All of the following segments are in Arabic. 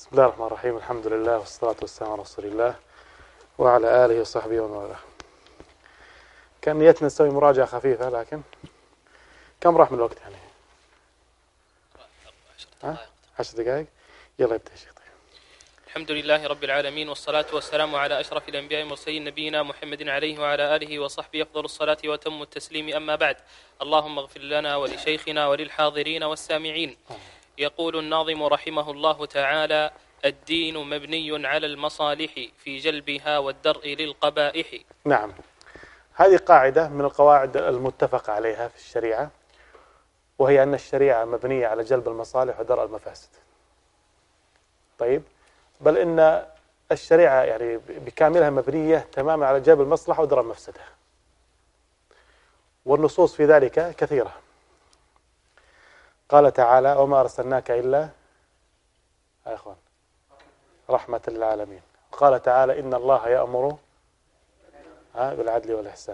بسم الله الرحمن الرحيم. الحمد لله والصلاة والسلام على رسول الله وعلى آله وصحبه ومن والاه. كان نيتنا نسوي مراجعة خفيفة، لكن كم راح من الوقت يعني؟ 10 دقائق. يلا ابدأ يا شيخ. الحمد لله رب العالمين، والصلاة والسلام على أشرف الأنبياء والمرسلين نبينا محمد عليه وعلى آله وصحبه أفضل الصلاة وتم التسليم، أما بعد. اللهم اغفر لنا ولشيخنا وللحاضرين والسامعين. يقول الناظم رحمه الله تعالى: الدين مبني على المصالح في جلبها والدرء للقبائح. نعم، هذه قاعدة من القواعد المتفق عليها في الشريعة، وهي أن الشريعة مبنية على جلب المصالح ودرء المفاسد. طيب، بل إن الشريعة يعني بكاملها مبنية تماما على جلب المصلحة ودرء المفسدة، والنصوص في ذلك كثيرة. قال تعالى: وما أرسلناك إلا يا إخوان رحمة للعالمين. قال تعالى: إن الله يأمر بالعدل والإحسان.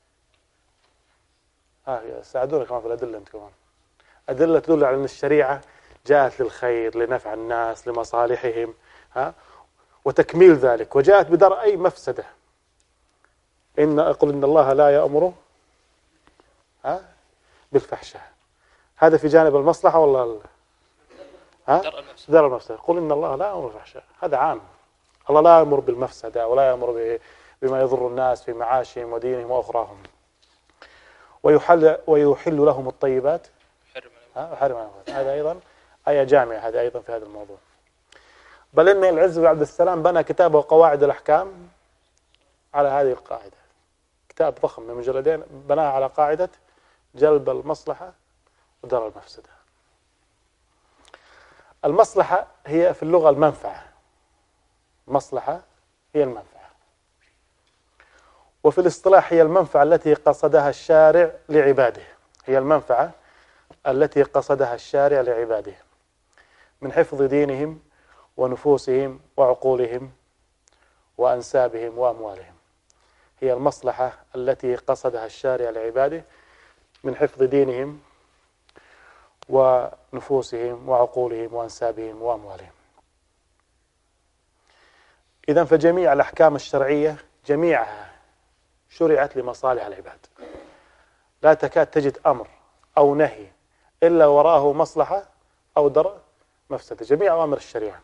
ساعدونا كمان في الأدلة. أنت كمان أدلة تدل على أن الشريعة جاءت للخير، لنفع الناس، لمصالحهم، وتكميل ذلك، وجاءت بدرء أي مفسدة. قل إن الله لا يأمر بالفحشاء. هذا في جانب المصلحة ولا درء المفسدة. قل إن الله لا يأمر بالفحشاء، هذا عام. الله لا يأمر بالمفسدة ولا يأمر بما يضر الناس في معاشهم ودينهم وأخراهم. ويحل لهم الطيبات وحرم. هذا أيضا آية جامعة، هذا أيضا في هذا الموضوع. بل إن العز بن عبد السلام بنى كتابه قواعد الأحكام على هذه القاعدة، كتاب ضخم من مجلدين بناه على قاعدة جلب المصلحة ودرء المفسدة. المصلحة هي في اللغة المنفعة، المصلحة هي المنفعة، وفي الاصطلاح هي المنفعة التي قصدها الشارع لعباده. هي المنفعة التي قصدها الشارع لعباده من حفظ دينهم ونفوسهم وعقولهم وأنسابهم وأموالهم. هي المصلحة التي قصدها الشارع لعباده من حفظ دينهم ونفوسهم وعقولهم وأنسابهم وأموالهم. إذن فجميع الأحكام الشرعية جميعها شرعت لمصالح العباد. لا تكاد تجد أمر أو نهي إلا وراءه مصلحة أو درء مفسدة. جميع أوامر الشريعة،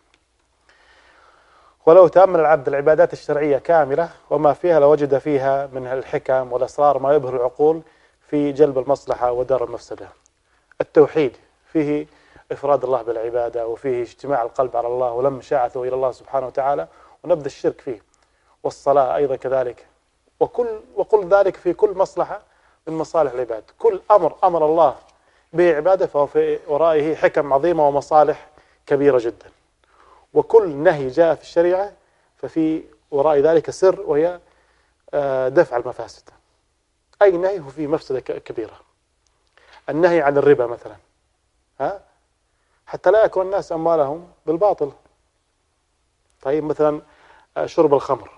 ولو تأمل العبد العبادات الشرعية كاملة وما فيها لوجد فيها من الحكم والأسرار ما يبهر العقول في جلب المصلحة ودرء المفسدة. التوحيد فيه إفراد الله بالعبادة، وفيه اجتماع القلب على الله ولم شاعته إلى الله سبحانه وتعالى، ونبذ الشرك فيه. والصلاة أيضا كذلك، وكل ذلك في كل مصلحة من مصالح العباد. كل أمر الله به عبادة فهو في ورائه حكم عظيمة ومصالح كبيرة جدا، وكل نهي جاء في الشريعة ففي وراء ذلك سر، وهي دفع المفاسد. أي نهي هو فيه مفسدة كبيرة. النهي عن الربا مثلا، حتى لا يأكل الناس أموالهم بالباطل. طيب، مثلا شرب الخمر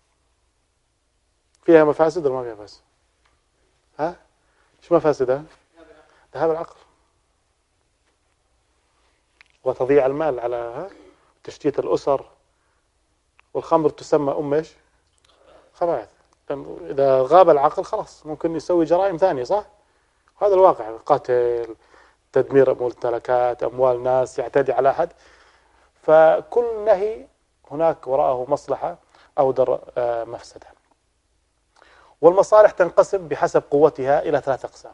فيها مفاسد ولا ما فيها مفاسد؟ ايش مفاسدها؟ ذهاب العقل وتضييع المال على تشتيت الأسر. والخمر تسمى ايش؟ خبائث. إذا غاب العقل خلاص ممكن يسوي جرائم ثانية، صح؟ هذا الواقع، قتل، تدمير ممتلكات، أموال ناس، يعتدي على أحد. فكل نهي هناك وراءه مصلحة أو درء مفسدة. والمصالح تنقسم بحسب قوتها إلى 3 أقسام.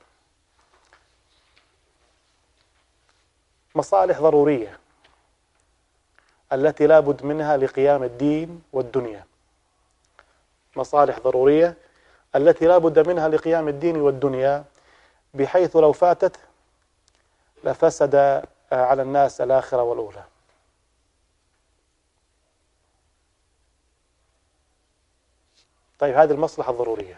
مصالح ضرورية التي لا بد منها لقيام الدين والدنيا. مصالح ضرورية التي لا بد منها لقيام الدين والدنيا، بحيث لو فاتت لفسد على الناس الآخرة والأولى. طيب، هذه المصلحة الضرورية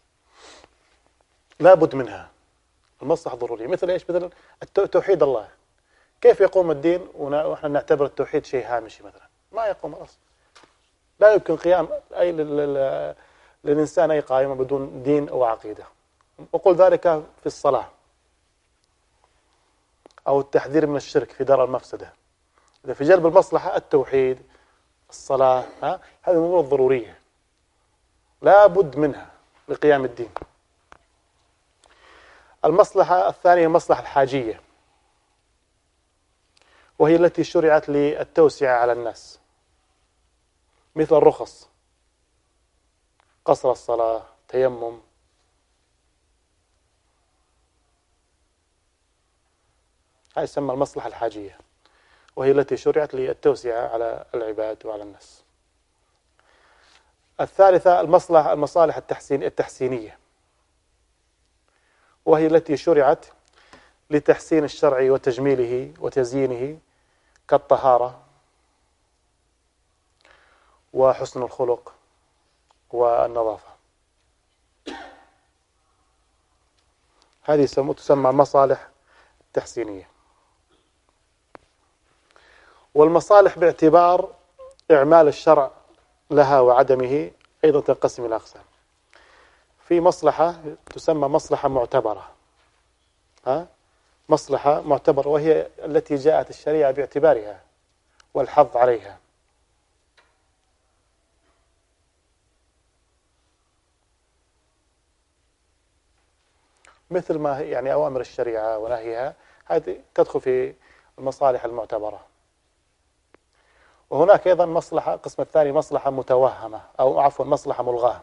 لا بد منها. المصلحة الضرورية مثل إيش؟ مثل توحيد الله. كيف يقوم الدين ونحن نعتبر التوحيد شيء هامشي مثلا؟ ما يقوم أصلا. لا يمكن قيام للإنسان أي قائمة بدون دين أو عقيدة. وقل ذلك في الصلاة، أو التحذير من الشرك في درء المفسدة، إذا في جلب المصلحة التوحيد، الصلاة، هذه الأمور الضرورية لا بد منها لقيام الدين. المصلحة الثانية المصلحة الحاجية، وهي التي شرعت للتوسعة على الناس، مثل الرخص، قصر الصلاة، تيمم. هذه تسمى المصلحة الحاجية، وهي التي شرعت للتوسعة على العباد وعلى الناس. الثالثة المصالح التحسينية، وهي التي شرعت لتحسين الشرع وتجميله وتزيينه، كالطهارة وحسن الخلق والنظافة. هذه تسمى مصالح تحسينية. والمصالح باعتبار إعمال الشرع لها وعدمه أيضا تنقسم إلى أقسام. في مصلحة تسمى مصلحة معتبرة، مصلحة معتبرة، وهي التي جاءت الشريعة باعتبارها والحظ عليها. مثل ما يعني أوامر الشريعة ونهيها، هذه تدخل في المصالح المعتبرة. وهناك أيضا مصلحة، القسم الثاني مصلحة متوهمة، أو عفوا مصلحة ملغاة،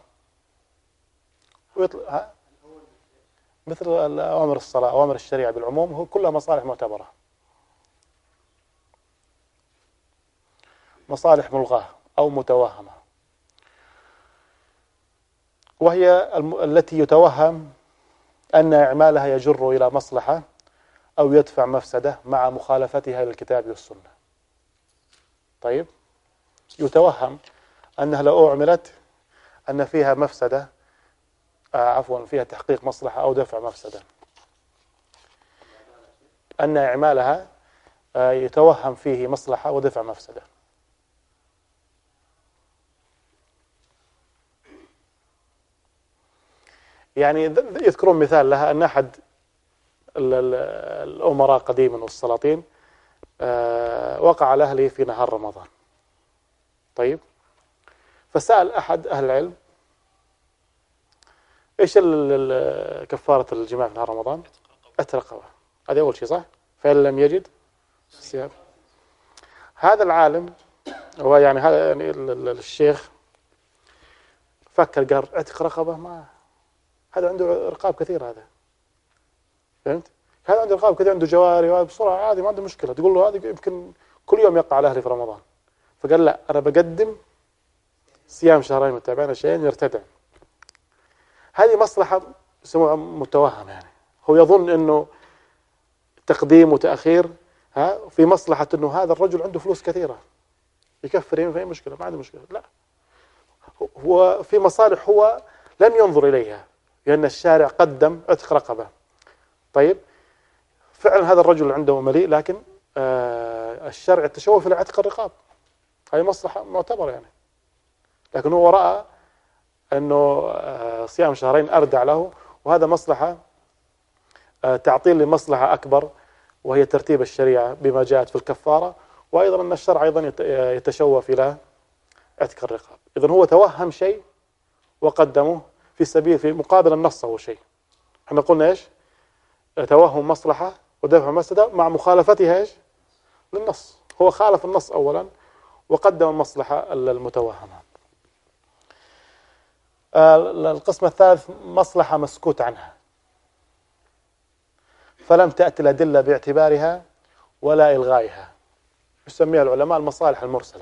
مثل أوامر الصلاة، أوامر الشريعة بالعموم، هو كلها مصالح معتبرة. مصالح ملغاة أو متوهمة، وهي التي يتوهم أن إعمالها يجر إلى مصلحة أو يدفع مفسدة مع مخالفتها للكتاب والسنة. طيب، يتوهم أنها لو أعملت أن فيها مفسدة، فيها تحقيق مصلحة أو دفع مفسدة، أن إعمالها يتوهم فيه مصلحة ودفع مفسدة. يعني يذكرون مثال لها أن أحد الأمراء قديما والسلاطين وقع على أهله في نهار رمضان. طيب، فسأل أحد أهل العلم: إيش كفارة الجماع في نهار رمضان؟ عتق رقبة. هذا أول شيء، صح؟ فإن لم يجد صيام. هذا العالم هو يعني هذا يعني الشيخ فكر، قال عتق رقبة، ما هذا عنده رقاب كثير، هذا فهمت؟ هذا عنده رقاب كثير، عنده جواري، بسرعة عادي ما عنده مشكلة. تقول له هذا يمكن كل يوم يقع على أهلي في رمضان. فقال لا، أنا بقدم صيام شهرين متابعين عشان يرتدع. هذه مصلحة يسموها متوهم، يعني هو يظن أنه تقديم وتأخير في مصلحة أنه هذا الرجل عنده فلوس كثيرة يكفر يمين، في مشكلة ما عنده مشكلة. لا، هو في مصالح هو لم ينظر إليها، لأن الشارع قدم عتق رقبة. طيب، فعلا هذا الرجل عنده مليء، لكن الشرع تشوف إلى عتق الرقاب، هذه مصلحة معتبرة يعني. لكن هو رأى أنه صيام شهرين أردع له، وهذا مصلحة تعطيل لمصلحة أكبر، وهي ترتيب الشريعة بما جاءت في الكفارة، وأيضا أن الشرع أيضا يتشوف إلى عتق الرقاب. إذن هو توهم شيء وقدمه في مقابل النص. هو شيء احنا قلنا إيش؟ توهم مصلحة ودفع مفسدة مع مخالفتها إيش؟ للنص. هو خالف النص أولا وقدم المصلحة المتوهمة. القسم الثالث مصلحة مسكوت عنها، فلم تأتي الأدلة باعتبارها ولا إلغائها، يسميها العلماء المصالح المرسلة.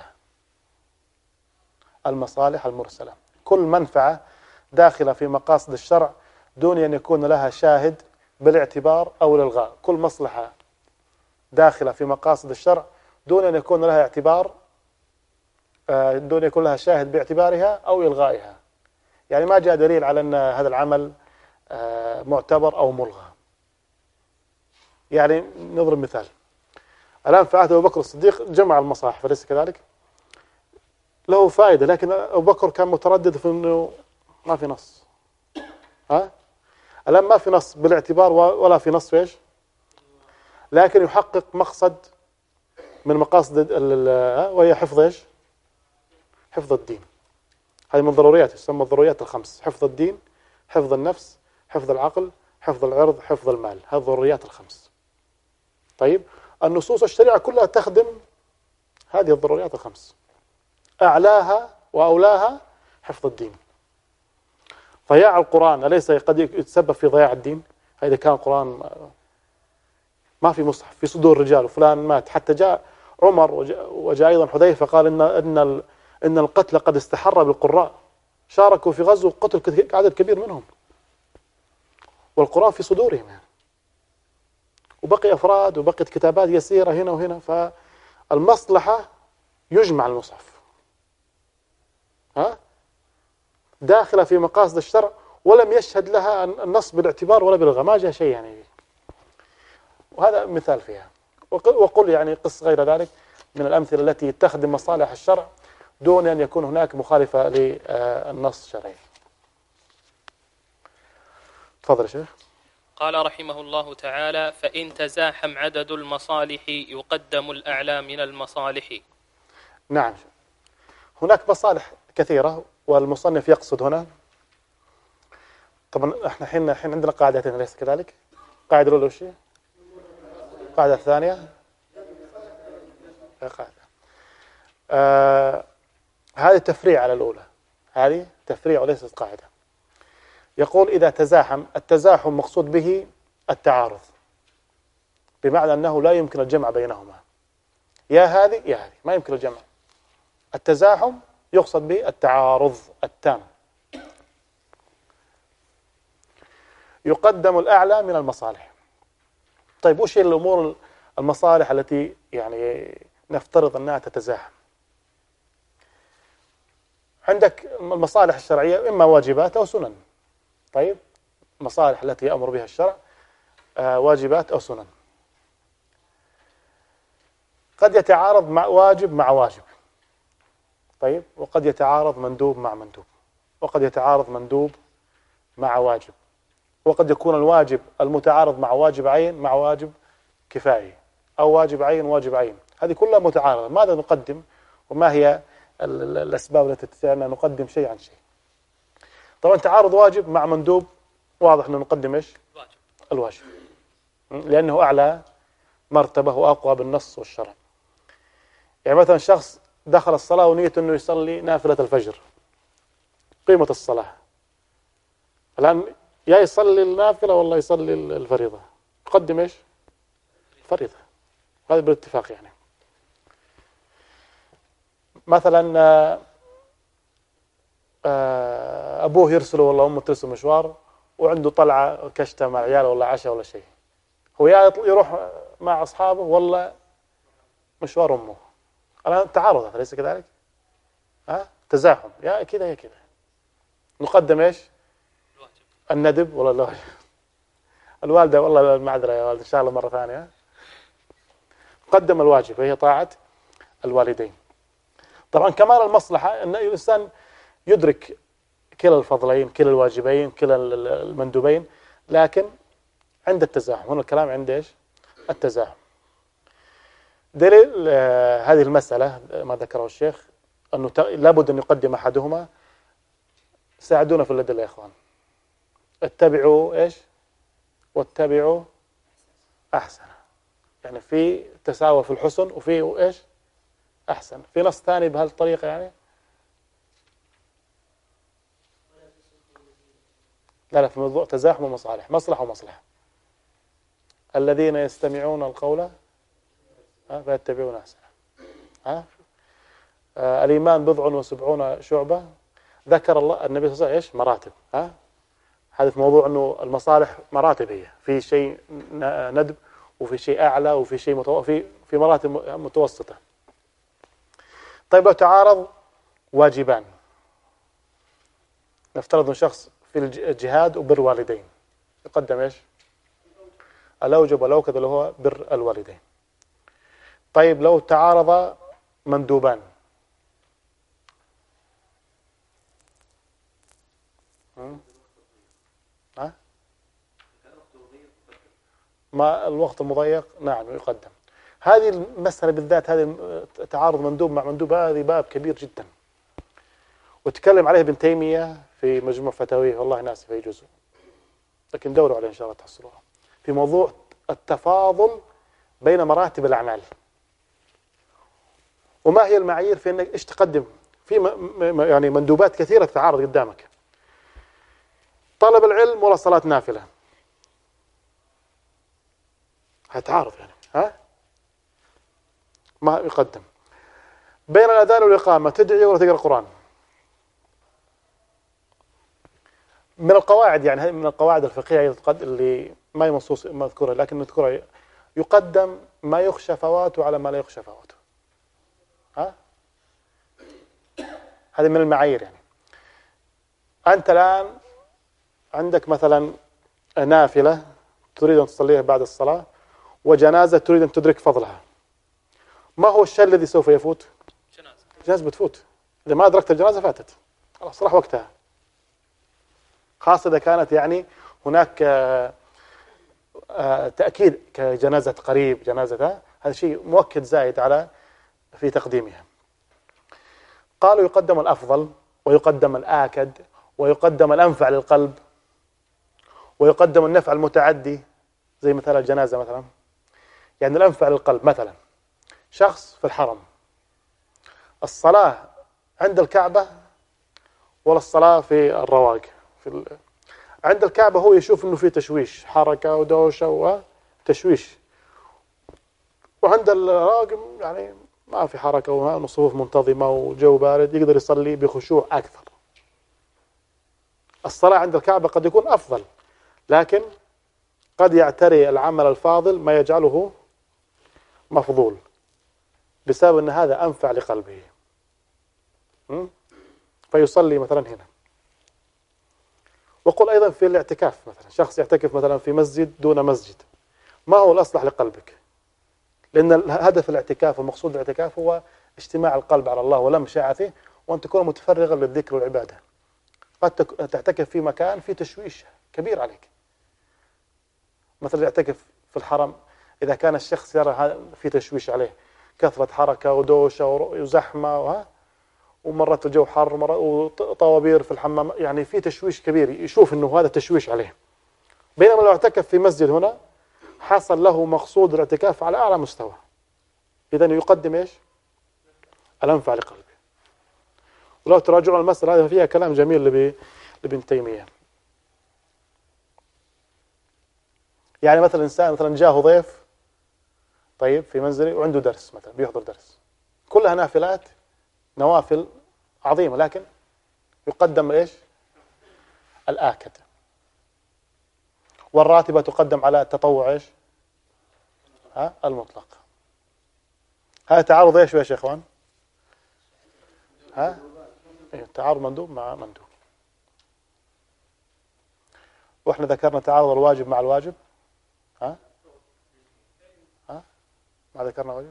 المصالح المرسلة كل منفعة داخلة في مقاصد الشرع دون أن يكون لها شاهد بالاعتبار أو الإلغاء. كل مصلحة داخلة في مقاصد الشرع دون أن يكون لها اعتبار، دون أن يكون لها شاهد باعتبارها أو إلغائها. يعني ما جاء دليل على أن هذا العمل معتبر أو ملغى. يعني نضرب مثال، الآن في عهد أبو بكر الصديق جمع المصاحف، أليس كذلك؟ له فائدة، لكن أبو بكر كان متردد في أنه ما في نص. الآن ما في نص بالاعتبار ولا في نص إيش، لكن يحقق مقصد من مقاصد وهي حفظ إيش؟ حفظ الدين. هذه من ضروريات، تسمى الضروريات الخمس: حفظ الدين، حفظ النفس، حفظ العقل، حفظ العرض، حفظ المال. هذه الضروريات الخمس. طيب، النصوص الشريعة كلها تخدم هذه الضروريات الخمس، أعلاها وأولاها حفظ الدين. ضياع القرآن أليس قد يتسبب في ضياع الدين؟ إذا كان القرآن ما في مصحف في صدور الرجال وفلان مات، حتى جاء عمر وجاء أيضا حذيفة قال إن القتل قد استحر بالقراء، شاركوا في غزو قتل عدد كبير منهم والقرآن في صدورهم يعني. وبقي أفراد وبقيت كتابات يسيرة هنا وهنا، فالمصلحة يجمع المصحف داخلة في مقاصد الشرع، ولم يشهد لها النص بالاعتبار ولا بالغاء، ما جاء شيء يعني. وهذا مثال فيها. وقل يعني قص غير ذلك من الأمثلة التي تخدم مصالح الشرع دون أن يكون هناك مخالفة للنص الشرعي. تفضل يا شيخ. قال رحمه الله تعالى: فإن تزاحم عدد المصالح يقدم الأعلى من المصالح. نعم، هناك مصالح كثيرة والمصنف يقصد هنا. طبعا احنا حين عندنا قاعدتين أليس كذلك؟ قاعدة الأولى وش هي؟ القاعدة الثانية هذه تفريع على الأولى، هذه تفريع وليست قاعدة. يقول إذا تزاحم، التزاحم مقصود به التعارض، بمعنى أنه لا يمكن الجمع بينهما، يا هذه يا هذه، ما يمكن الجمع. التزاحم يقصد به التعارض التام. يقدم الأعلى من المصالح. طيب وش هي الأمور المصالح التي يعني نفترض أنها تتزاحم؟ عندك المصالح الشرعية إما واجبات أو سنن. طيب، المصالح التي يأمر بها الشرع واجبات أو سنن. قد يتعارض مع واجب مع واجب. طيب، وقد يتعارض مندوب مع مندوب، وقد يتعارض مندوب مع واجب، وقد يكون الواجب المتعارض مع واجب عين مع واجب كفائي، أو واجب عين واجب عين. هذه كلها متعارضة. ماذا نقدم وما هي الأسباب التي تدفعنا نقدم شيء عن شيء؟ طبعا تعارض واجب مع مندوب، واضح أنه نقدم إيش؟ الواجب، لأنه أعلى مرتبة وأقوى بالنص والشرع. يعني مثلا شخص دخل الصلاة ونيته أنه يصلي نافلة الفجر، قيمة الصلاة الآن يا يصلي النافلة ولا يصلي الفريضة؟ يقدم إيش؟ الفريضة، هذا بالاتفاق يعني. مثلا أبوه يرسله ولا أمه ترسل مشوار وعنده طلعة كشتة مع عياله ولا عشاء ولا شيء، هو يا يروح مع أصحابه ولا مشوار أمه. الآن تعارض، أليس كذلك؟ تزاحم، يا كذا يا كذا. نقدم إيش؟ الندب ولا الواجب؟ الوالدة والله المعذرة يا والد، إن شاء الله مرة ثانية. قدم الواجب وهي طاعة الوالدين. طبعا كمال المصلحة أن الإنسان يدرك كلا الفضلين، كلا الواجبين، كلا المندوبين، لكن عند التزاحم. هنا الكلام عند إيش؟ التزاحم. دليل هذه المسألة ما ذكره الشيخ أنه لابد أن يقدم أحدهما. ساعدونا في الأدلة يا إخوان. اتبعوا إيش؟ واتبعوا أحسن. يعني في تساوى في الحسن وفي إيش؟ أحسن. في نص ثاني بهالطريقة يعني؟ لا، في موضوع تزاحم المصالح، مصلحة ومصلحة. الذين يستمعون القول فيتبعون أحسنه. الإيمان 70 شعبة. ذكر الله النبي صلى الله عليه وسلم إيش؟ مراتب. هذا في موضوع أنه المصالح مراتب، هي في شيء ندب وفي شيء أعلى وفي شيء في مراتب متوسطة. طيب لو تعارض واجبان، نفترض أن شخص في الجهاد وبر والدين، يقدم إيش؟ الأوجب والأوكد اللي هو بر الوالدين. طيب لو تعارض مندوبان، ما الوقت المضيق، نعم يقدم. هذه المسألة بالذات، هذه تعارض مندوب مع مندوب، هذه باب كبير جدا، وتكلم عليه ابن تيمية في مجموع فتاويه، والله ناسي في أي جزء، لكن دوروا عليه إن شاء الله تحصلوها، في موضوع التفاضل بين مراتب الأعمال، وما هي المعايير في أنك إيش تقدم في يعني مندوبات كثيرة تتعارض قدامك. طلب العلم ولا صلاة نافلة؟ هتعارض يعني، ها؟ ما يقدم. بين الأذان والإقامة تدعي ولا تقرأ القرآن؟ من القواعد، يعني من القواعد الفقهية اللي ما هي منصوص مذكورة لكن نذكرها، يقدم ما يخشى فواته على ما لا يخشى فواته. ها؟ هذه من المعايير. يعني أنت الآن عندك مثلا نافلة تريد أن تصليها بعد الصلاة، وجنازة تريد أن تدرك فضلها، ما هو الشيء الذي سوف يفوت؟ جنازة بتفوت، إذا ما أدركت الجنازة فاتت، خلاص راح وقتها، خاصة إذا كانت يعني هناك تأكيد كجنازة قريب، جنازة هذا شيء مؤكد زائد على في تقديمها. قالوا يقدم الأفضل، ويقدم الآكد، ويقدم الأنفع للقلب، ويقدم النفع المتعدي، زي مثلا الجنازة مثلا، يعني الأنفع للقلب. مثلا شخص في الحرم، الصلاة عند الكعبة ولا الصلاة في الرواق؟ عند الكعبة هو يشوف إنه في تشويش، حركة ودوشة وتشويش، وعند الراقم يعني ما في حركة وصفوف منتظمة وجو بارد، يقدر يصلي بخشوع أكثر. الصلاة عند الكعبة قد يكون أفضل، لكن قد يعتري العمل الفاضل ما يجعله مفضول، بسبب أن هذا أنفع لقلبه، فيصلي مثلا هنا. وقل أيضا في الاعتكاف، مثلا شخص يعتكف مثلا في مسجد دون مسجد، ما هو الأصلح لقلبك؟ لأن هدف الاعتكاف ومقصود الاعتكاف هو اجتماع القلب على الله ولم شاعته، وأن تكون متفرغا للذكر والعبادة. قد تعتكف في مكان في تشويش كبير عليك، مثلا يعتكف في الحرم، إذا كان الشخص يرى في تشويش عليه، كثرة حركة ودوشة وزحمة ومرات الجو حر وطوابير في الحمام، يعني في تشويش كبير، يشوف إنه هذا تشويش عليه. بينما لو اعتكف في مسجد هنا حصل له مقصود الاعتكاف على أعلى مستوى، إذن يقدم إيش؟ الأنفع لقلبه. ولو تراجعون المسألة هذه فيها كلام جميل لابن تيمية. يعني مثلا إنسان مثلا جاءه ضيف طيب في منزله وعنده درس مثلا بيحضر درس، كلها نافلات، نوافل عظيمة، لكن يقدم إيش؟ الآكد، والراتبة تقدم على التطوع إيش؟ المطلق. هذا تعارض إيش يا شيخ إخوان؟ تعارض مندوب مع مندوب. وإحنا ذكرنا تعارض الواجب مع الواجب، ما ذكرنا واجب؟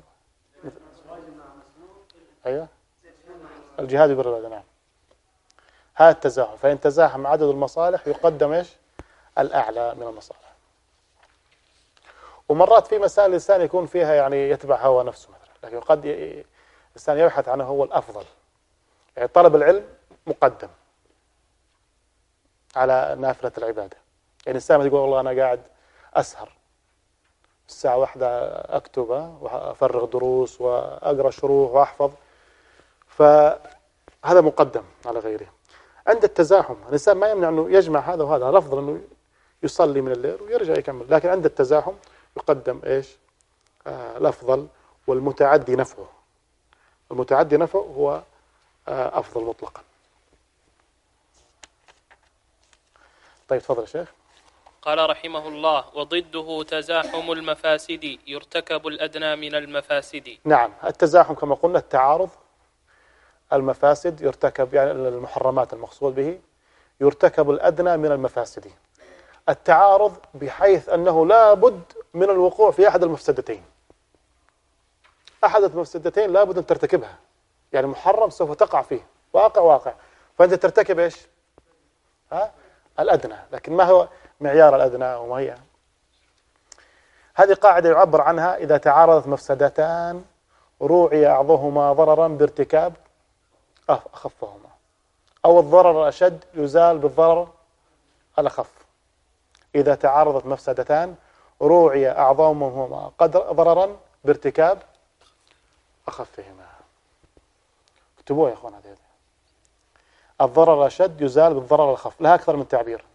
أيوة، الجهاد ببر الوالدين، نعم. هذا التزاحم، فإن تزاحم عدد المصالح يقدم إيش؟ الأعلى من المصالح. ومرات في مسائل الإنسان يكون فيها يعني يتبع هوى نفسه مثلا، لكن قد الإنسان يبحث عنه هو الأفضل. يعني طلب العلم مقدم على نافلة العبادة. يعني الإنسان يقول والله أنا قاعد أسهر الساعة 1 أكتب وأفرغ دروس وأقرأ شروح وأحفظ، فهذا مقدم على غيره. عند التزاحم الإنسان ما يمنع أنه يجمع هذا وهذا، الأفضل أنه يصلي من الليل ويرجع يكمل، لكن عند التزاحم يقدم إيش؟ الأفضل والمتعدي نفعه. المتعدي نفعه هو أفضل مطلقا. طيب تفضل يا شيخ. قال رحمه الله: وضده تزاحم المفاسد، يرتكب الأدنى من المفاسد. نعم، التزاحم كما قلنا التعارض، المفاسد يرتكب يعني المحرمات المقصود به، يرتكب الأدنى من المفاسد. التعارض بحيث أنه لا بد من الوقوع في أحد المفسدتين، أحد المفسدتين لا بد أن ترتكبها، يعني محرم سوف تقع فيه، واقع، فأنت ترتكب إيش؟ الأدنى. لكن ما هو معيار الأدنى وما هي؟ هذه قاعدة يعبر عنها إذا تعارضت مفسدتان روعي أعظمهما ضررا بارتكاب أخفهما، أو الضرر الأشد يزال بالضرر الأخف. إذا تعارضت مفسدتان روعي أعظمهما ضررا بارتكاب أخفهما. اكتبوها يا أخوان، هذه الضرر الأشد يزال بالضرر الأخف، لها أكثر من تعبير.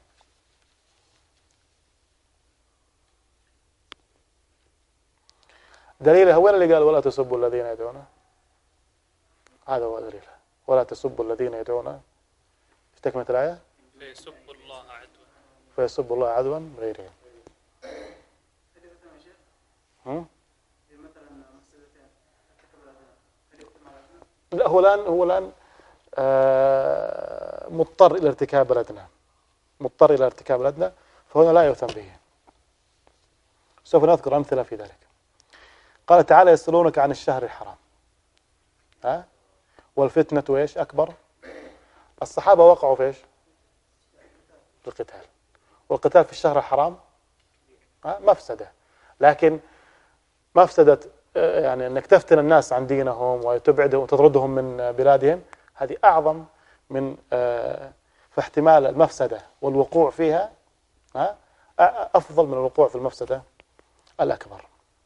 دليلها وين اللي قال ولا تسبوا الذين يدعون؟ هذا هو دليلها، ولا تسبوا الذين يدعون في تكملة الآية فيسبوا الله عدوا فيسبوا الله عدوا بغير علم. لا، هو الآن مضطر إلى ارتكاب الأدنى، فهنا لا يؤثم به. سوف نذكر أمثلة في ذلك. قال تعالى يسألونك عن الشهر الحرام والفتنة وإيش أكبر. الصحابة وقعوا في إيش؟ في القتال، والقتال في الشهر الحرام مفسدة، لكن مفسدة يعني أنك تفتن الناس عن دينهم وتبعدهم وتطردهم من بلادهم، هذه أعظم من فاحتمال المفسدة والوقوع فيها أفضل من الوقوع في المفسدة الأكبر.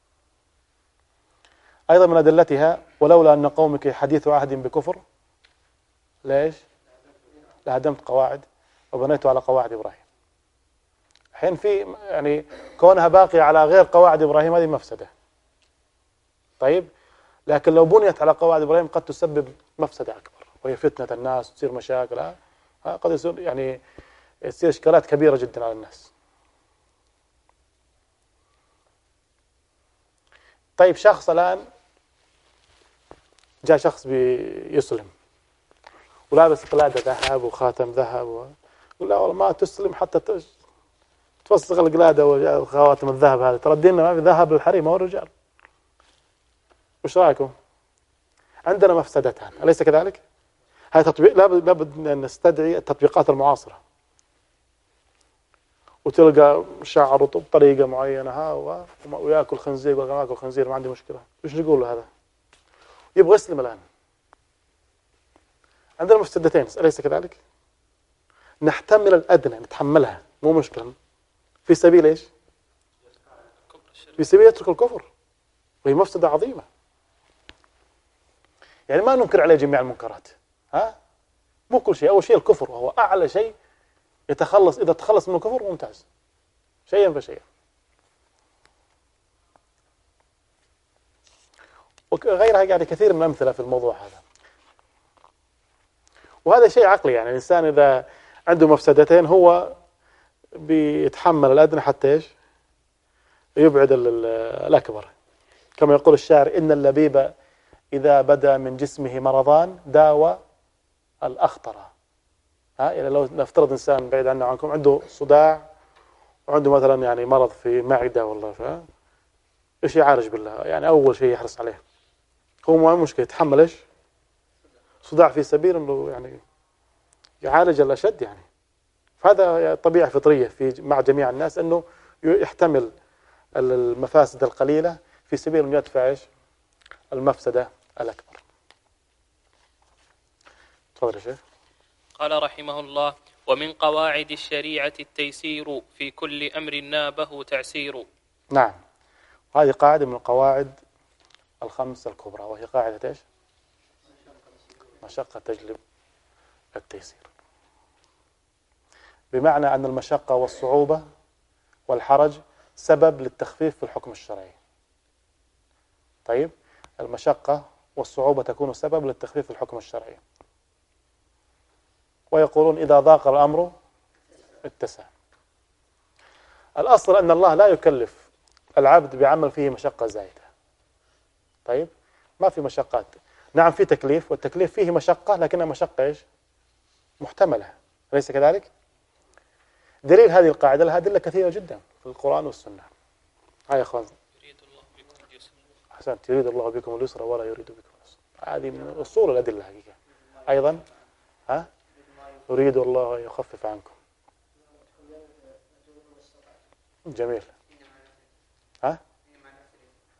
أيضا من أدلتها ولولا أن قومك حديث عهد بكفر ليش لهدمت قواعد وبنيت على قواعد إبراهيم. حين في يعني كونها باقية على غير قواعد إبراهيم هذه مفسدة، طيب، لكن لو بنيت على قواعد إبراهيم قد تسبب مفسدة أكبر وهي فتنة الناس وتصير مشاكل، قد يصير يعني تصير إشكالات كبيرة جدا على الناس. طيب، شخص الآن جاء شخص بيسلم ولابس قلادة ذهب وخاتم ذهب ولا والله ما تسلم حتى توسخ القلادة وخواتم الذهب هذه، ترى ديننا ما في ذهب للحريم هو الرجال. وش رأيكم؟ عندنا مفسدتان، أليس كذلك؟ هذا تطبيق لابد أن نستدعي التطبيقات المعاصرة، وتلقى شعره بطريقة معينة ويأكل خنزير، يقول أنا أكل خنزير ما عندي مشكلة. وش نقول له هذا؟ يبغى يسلم الآن. عندنا مفسدتين، أليس كذلك؟ نحتمل الأدنى، نتحملها مو مشكلة، في سبيل إيش؟ في سبيل يترك الكفر، وهي مفسدة عظيمة. يعني ما ننكر عليه جميع المنكرات، مو كل شيء. أول شيء الكفر وهو أعلى شيء إذا تخلص من الكفر ممتاز، شيئا فشيئا. وغيرها يعني كثير من الأمثلة في الموضوع هذا. وهذا شيء عقلي، يعني الإنسان إذا عنده مفسدتين هو بيتحمل الأدنى حتى إيش؟ يبعد الأكبر. كما يقول الشاعر إن اللبيب إذا بدا من جسمه مرضان داوى الأخطر. يعني لو نفترض إنسان بعيد عنه عنكم عنده صداع وعنده مثلا يعني مرض في معدة والله، إيش يعالج بالله؟ يعني أول شيء يحرص عليه هو ما مشكلة يتحمل إيش؟ صداع في سبيل إنه يعني يعالج الأشد يعني. فهذا طبيعة فطرية مع جميع الناس إنه يحتمل المفاسد القليلة في سبيل أن يدفع إيش؟ المفسدة الأكبر. تفضل يا شيخ. قال رحمه الله: ومن قواعد الشريعة التيسير في كل أمر نابه تعسير. نعم، هذه قاعدة من القواعد الخمس الكبرى، وهي قاعدة إيش؟ مشقة تجلب التيسير، بمعنى أن المشقة والصعوبة والحرج سبب للتخفيف في الحكم الشرعي. طيب، المشقة والصعوبة تكون سبب للتخفيف في الحكم الشرعي. ويقولون إذا ضاق الأمر اتسع. الأصل أن الله لا يكلف العبد بعمل فيه مشقة زائدة. طيب، ما في مشقات. نعم في تكليف، والتكليف فيه مشقة لكنها مشقة إيش؟ محتملة، أليس كذلك؟ دليل هذه القاعدة لها أدلة كثيرة جدا في القرآن والسنة. هاي يا أخوان، يريد الله بكم اليسر. أحسنت، يريد الله بكم اليسر ولا يريد بكم العسر. هذه من أصول الأدلة حقيقة. أيضا يريد الله أن يخفف عنكم. جميل.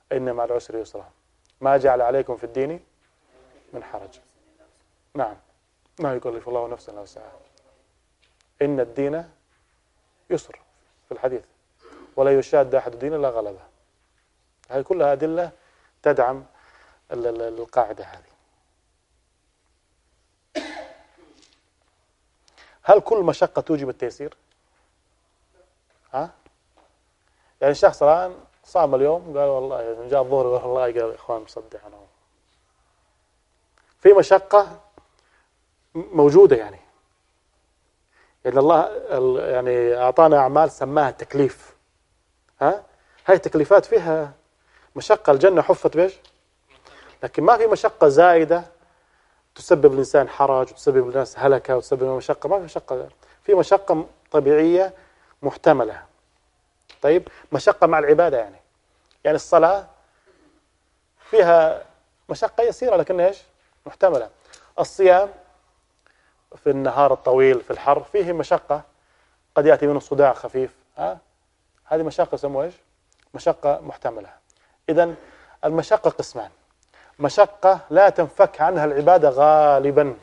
إن مع العسر يسرا، ما جعل عليكم في الدين من حرج. نعم، ما يكلف الله نفسا إلا وسعها، إن الدين يسر في الحديث، ولا يشاد أحد الدين إلا غلبه. هذه كلها أدلة تدعم القاعدة هذه. هل كل مشقة توجب التيسير؟ ها؟ يعني شخص الآن صام اليوم قال والله جاء الظهر قال والله قال يا إخوان مصدع أنا، في مشقة موجودة يعني الله يعني أعطانا أعمال سماها تكليف. ها؟ هاي التكليفات فيها مشقة، الجنة حفت بيش، لكن ما في مشقة زائدة تسبب الإنسان حرج وتسبب الناس هلكة وتسبب مشقة. ما في مشقة، في مشقة طبيعية محتملة. طيب مشقة مع العبادة يعني الصلاة فيها مشقة يسيرة لكن إيش محتملة. الصيام في النهار الطويل في الحر فيه مشقة، قد يأتي منه صداع خفيف، هذه مشقة يسموها إيش مشقة محتملة. إذن المشقة قسمان: مشقة لا تنفك عنها العبادة غالبا،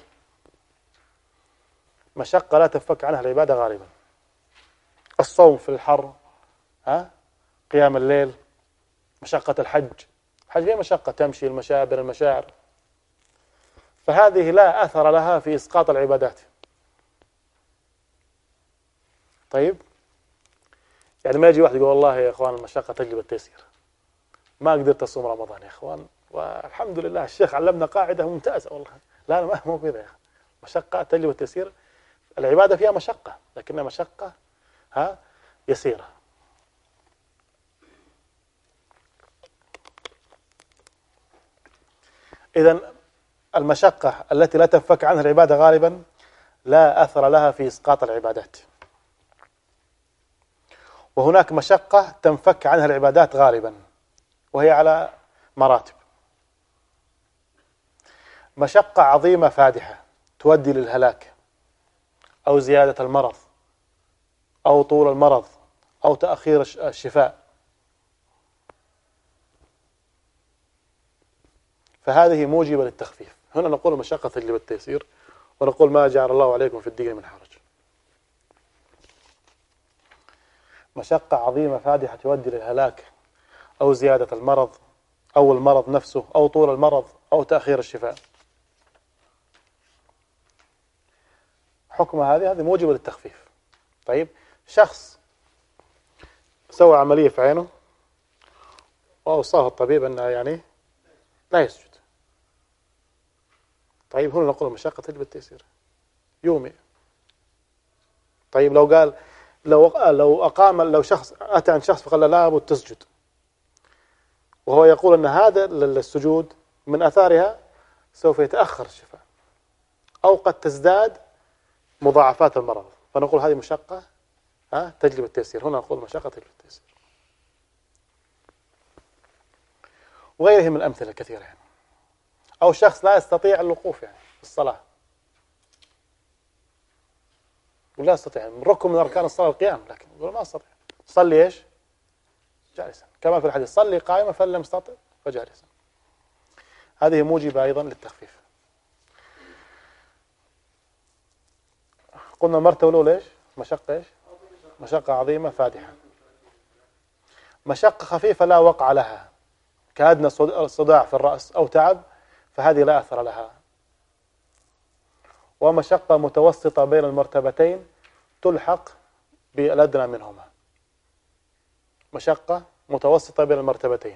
مشقة لا تنفك عنها العبادة غالبا. الصوم في الحر، قيام الليل، مشقة الحج فيها مشقة، تمشي المشابر المشاعر، فهذه لا أثر لها في إسقاط العبادات. طيب يعني ما يجي واحد يقول والله يا إخوان المشقة تجلب التيسير، ما قدرت أصوم رمضان يا إخوان والحمد لله الشيخ علمنا قاعدة ممتازة والله. لا ما هو كذا يا أخي، مشقة تجلب التيسير، العبادة فيها مشقة لكنها مشقة يسيرة. إذن المشقة التي لا تنفك عنها العبادة غالبا لا أثر لها في إسقاط العبادات، وهناك مشقة تنفك عنها العبادات غالبا وهي على مراتب: مشقة عظيمة فادحة تؤدي للهلاك أو زيادة المرض أو طول المرض أو تأخير الشفاء، فهذه موجبة للتخفيف. هنا نقول مشقة تجلب التيسير، ونقول ما جعل الله عليكم في الدين من حرج. مشقة عظيمة فادحة تؤدي للهلاك أو زيادة المرض أو المرض نفسه أو طول المرض أو تأخير الشفاء، حكم هذه موجبة للتخفيف. طيب شخص سوى عملية في عينه وأوصاه الطبيب أنه يعني لا يسجد، طيب هنا نقول مشقة تجلب التيسير، يومي. طيب لو قال لو شخص أتى عن شخص فقال له لابد تسجد، وهو يقول أن هذا السجود من أثارها سوف يتأخر الشفاء أو قد تزداد مضاعفات المرض، فنقول هذه مشقة تجلب التيسير. هنا نقول مشقة تجلب التيسير. وغيره من الأمثلة الكثيرة أو شخص لا يستطيع الوقوف في الصلاة، ولا يستطيع، ركن من أركان الصلاة القيام، لكن يقول ما أستطيع، صلي إيش جالسا، كما في الحديث صلي قائما فإن لم يستطع فجالسا. هذه موجبة أيضا للتخفيف. قلنا المرتبة الأولى إيش مشقة إيش مشقة عظيمة فادحة. مشقة خفيفة لا وقع لها كأدنى صداع في الرأس أو تعب، فهذه لا أثر لها. ومشقة متوسطة بين المرتبتين تلحق بالأدنى منهما، مشقة متوسطة بين المرتبتين،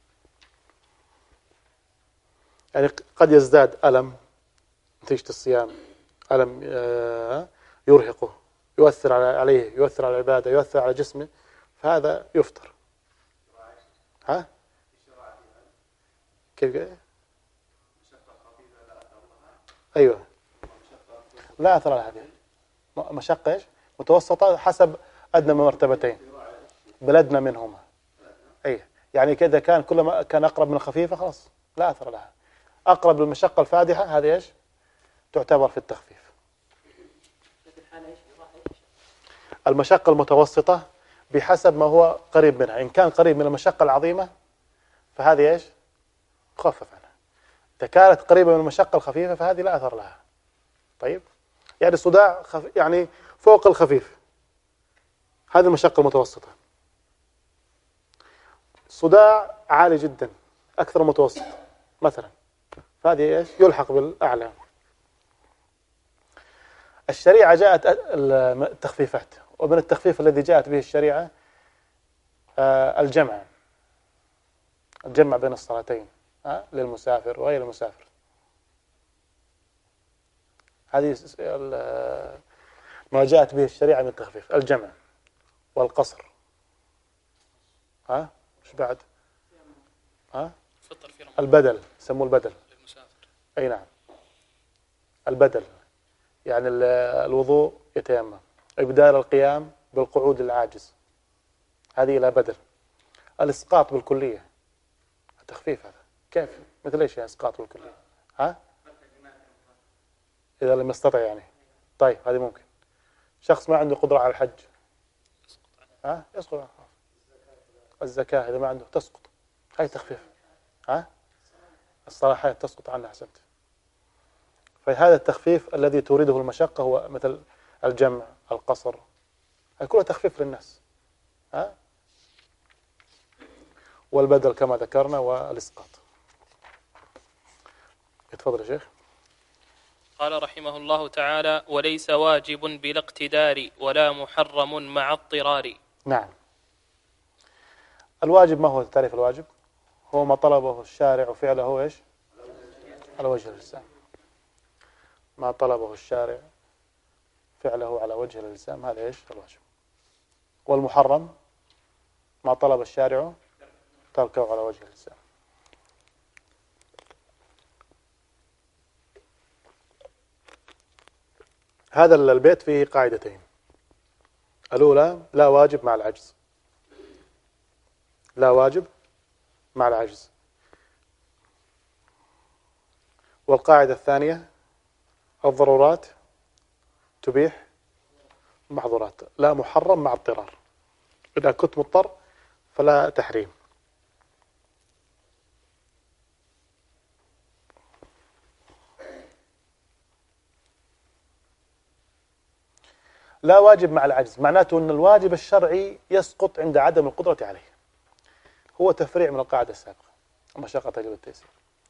يعني قد يزداد ألم نتيجة الصيام، ألم يرهقه، يؤثر عليه، يؤثر على العبادة، يؤثر على جسمه، فهذا يفطر. كيف؟ أيوة لا أثر على هذه مشقة إيش متوسطة حسب أدنى من مرتبتين بالأدنى منهما. أي يعني كذا كان كلما كان أقرب من الخفيفة خلاص لا أثر لها، أقرب للمشقة الفادحة هذه إيش تعتبر في التخفيف. المشقة المتوسطة بحسب ما هو قريب منها، إن كان قريب من المشقة العظيمة فهذه إيش؟ مخفف عنها. إذا كانت قريبة من المشقة الخفيفة فهذه لا أثر لها. طيب، يعني الصداع يعني فوق الخفيف، هذه المشقة المتوسطة. صداع عالي جدا أكثر متوسط مثلا، فهذه إيش؟ يلحق بالأعلى. الشريعة جاءت التخفيفات، ومن التخفيف الذي جاءت به الشريعة الجمع بين الصلاتين للمسافر وغير المسافر. هذه ما جاءت به الشريعة من التخفيف، الجمع والقصر. مش بعد البدل، يسموه البدل للمسافر. أي نعم، البدل يعني الوضوء يتيمم، إبدال القيام بالقعود للعاجز، هذه إلى بدل. الإسقاط بالكلية، التخفيف هذا كيف؟ مثل إيش يعني إسقاط بالكلية؟ إذا لم يستطع يعني. طيب، هذه ممكن. شخص ما عنده قدرة على الحج يسقط. الزكاة إذا ما عنده تسقط، هاي تخفيف. الصلاحات تسقط عنه. أحسنت. فهذا التخفيف الذي تريده المشقة هو مثل الجمع، القصر، هاي كلها تخفيف للناس. والبدل كما ذكرنا، والإسقاط. اتفضل يا شيخ. قال رحمه الله تعالى: وليس واجب بلا اقتدار ولا محرم مع اضطرار. نعم. الواجب ما هو تعريف الواجب؟ هو ما طلبه الشارع فعله إيش؟ على وجه الإلزام. ما طلبه الشارع فعله على وجه الإلزام، هذا إيش؟ الواجب. والمحرم ما طلب الشارع تركه على وجه الإلزام. هذا البيت فيه قاعدتين. الأولى: لا واجب مع العجز. لا واجب مع العجز. والقاعدة الثانية: الضرورات تبيح المحظورات. لا محرم مع اضطرار. إذا كنت مضطر فلا تحريم. لا واجب مع العجز معناته أن الواجب الشرعي يسقط عند عدم القدرة عليه. هو تفريع من القاعدة السابقة: المشقة تجلب التيسير.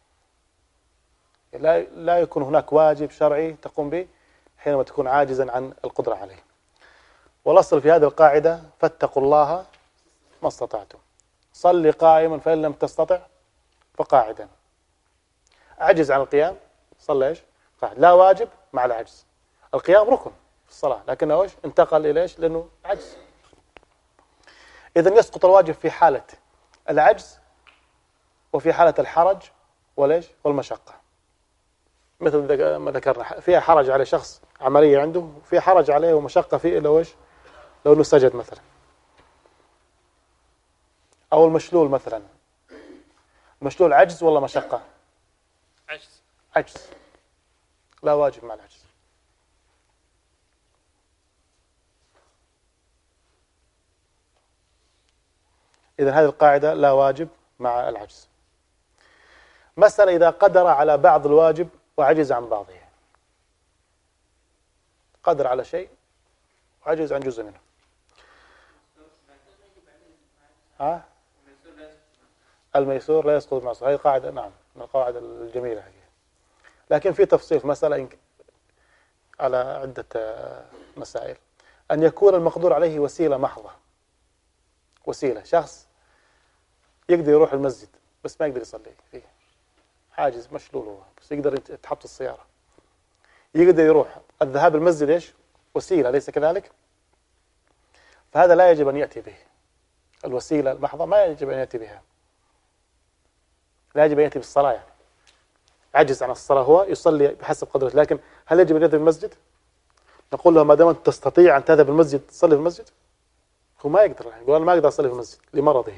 لا يكون هناك واجب شرعي تقوم به حينما تكون عاجزا عن القدرة عليه. والأصل في هذه القاعدة: فاتقوا الله ما استطعتم. صل قائما فإن لم تستطع فقاعدا. عجز عن القيام، صلى إيش؟ قاعد. لا واجب مع العجز. القيام ركن في الصلاة، لكنه إيش؟ انتقل إلى إيش؟ لأنه عجز. إذن يسقط الواجب في حالة العجز، وفي حالة الحرج والإيش؟ والمشقة. مثل ما ذكرنا، فيها حرج على شخص، عملية عنده، فيها حرج عليه ومشقة فيه لو إيش؟ لو إنه سجد مثلا. أو المشلول مثلا. المشلول عجز ولا مشقة؟ عجز. لا واجب مع العجز. إذن هذه القاعدة: لا واجب مع العجز. مسألة: إذا قدر على بعض الواجب وعجز عن بعضه. قدر على شيء وعجز عن جزء منه. الميسور لا يسقط المعسور. هذه قاعدة، نعم، من القواعد الجميلة هذه. لكن في تفصيل في مسألة على عدة مسائل: أن يكون المقدور عليه وسيلة محضة. وسيلة، شخص يقدر يروح المسجد بس ما يقدر يصلي فيه، حاجز مشلول هو، بس يقدر يتحط السيارة، يقدر يروح. الذهاب المسجد إيش؟ وسيلة، ليس كذلك؟ فهذا لا يجب أن يأتي به. الوسيلة المحضة ما يجب أن يأتي بها. لا يجب أن يأتي بالصلاة، يعني عجز عن الصلاة، هو يصلي بحسب قدرته، لكن هل يجب أن يذهب المسجد؟ نقول له: ما دام أنت تستطيع أن تذهب المسجد تصلي في المسجد. هو ما يقدر، يقول أنا ما أقدر أصلي في المسجد لمرضه.